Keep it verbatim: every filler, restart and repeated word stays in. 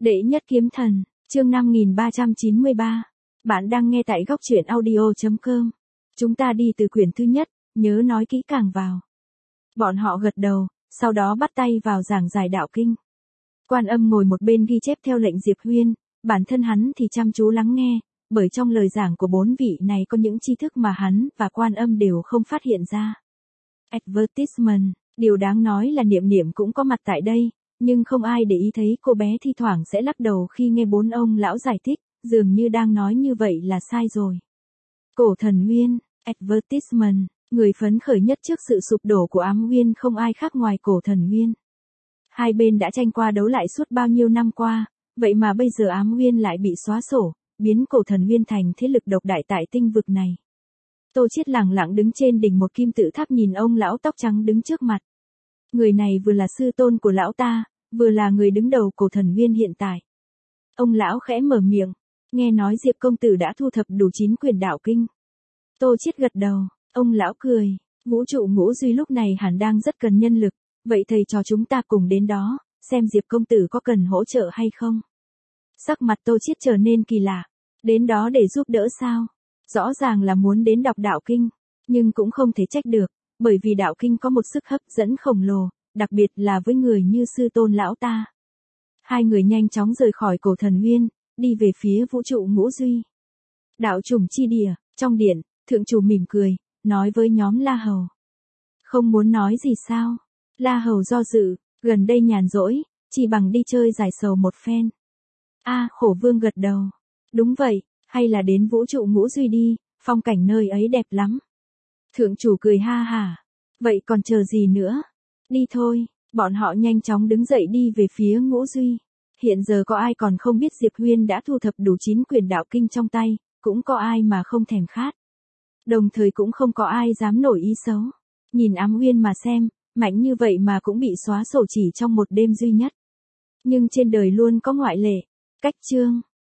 Đệ nhất kiếm thần, chương năm nghìn ba trăm chín mươi ba. Bạn đang nghe tại góc truyện audio chấm com. Chúng ta đi từ quyển thứ nhất, nhớ nói kỹ càng vào. Bọn họ gật đầu, sau đó bắt tay vào giảng giải đạo kinh. Quan Âm ngồi một bên ghi chép theo lệnh Diệp Huyên, bản thân hắn thì chăm chú lắng nghe, bởi trong lời giảng của bốn vị này có những tri thức mà hắn và Quan Âm đều không phát hiện ra. Advertisement, điều đáng nói là Niệm Niệm cũng có mặt tại đây, nhưng không ai để ý thấy cô bé thi thoảng sẽ lắc đầu khi nghe bốn ông lão giải thích, dường như đang nói như vậy là sai rồi. Cổ Thần Uyên, Advertisement, người phấn khởi nhất trước sự sụp đổ của Ám Uyên không ai khác ngoài Cổ Thần Uyên. Hai bên đã tranh qua đấu lại suốt bao nhiêu năm qua, vậy mà bây giờ Ám Uyên lại bị xóa sổ, biến Cổ Thần Uyên thành thế lực độc đại tại tinh vực này. Tô Chiết lẳng lặng đứng trên đỉnh một kim tự tháp nhìn ông lão tóc trắng đứng trước mặt. Người này vừa là sư tôn của lão ta, vừa là người đứng đầu Cổ Thần Uyên hiện tại. Ông lão khẽ mở miệng, nghe nói Diệp công tử đã thu thập đủ chín quyển đạo kinh. Tô Chiết gật đầu, ông lão cười, vũ trụ ngũ duy lúc này hẳn đang rất cần nhân lực, vậy thầy trò chúng ta cùng đến đó, xem Diệp công tử có cần hỗ trợ hay không. Sắc mặt Tô Chiết trở nên kỳ lạ, đến đó để giúp đỡ sao? Rõ ràng là muốn đến đọc đạo kinh, nhưng cũng không thể trách được, bởi vì đạo kinh có một sức hấp dẫn khổng lồ, đặc biệt là với người như sư tôn lão ta. Hai người nhanh chóng rời khỏi Cổ Thần Uyên, đi về phía vũ trụ ngũ duy. Đạo trùng chi địa, trong điện, thượng chủ mỉm cười, nói với nhóm La Hầu. Không muốn nói gì sao? La Hầu do dự, gần đây nhàn rỗi, chỉ bằng đi chơi giải sầu một phen. A, Khổ Vương gật đầu. Đúng vậy, hay là đến vũ trụ ngũ duy đi, phong cảnh nơi ấy đẹp lắm. Thượng chủ cười ha hả. Vậy còn chờ gì nữa? Đi thôi, bọn họ nhanh chóng đứng dậy đi về phía ngũ duy. Hiện giờ có ai còn không biết Diệp Huyên đã thu thập đủ chín quyển đạo kinh trong tay, cũng có ai mà không thèm khát. Đồng thời cũng không có ai dám nổi ý xấu. Nhìn Ám Uyên mà xem, mạnh như vậy mà cũng bị xóa sổ chỉ trong một đêm duy nhất. Nhưng trên đời luôn có ngoại lệ. Cách chương.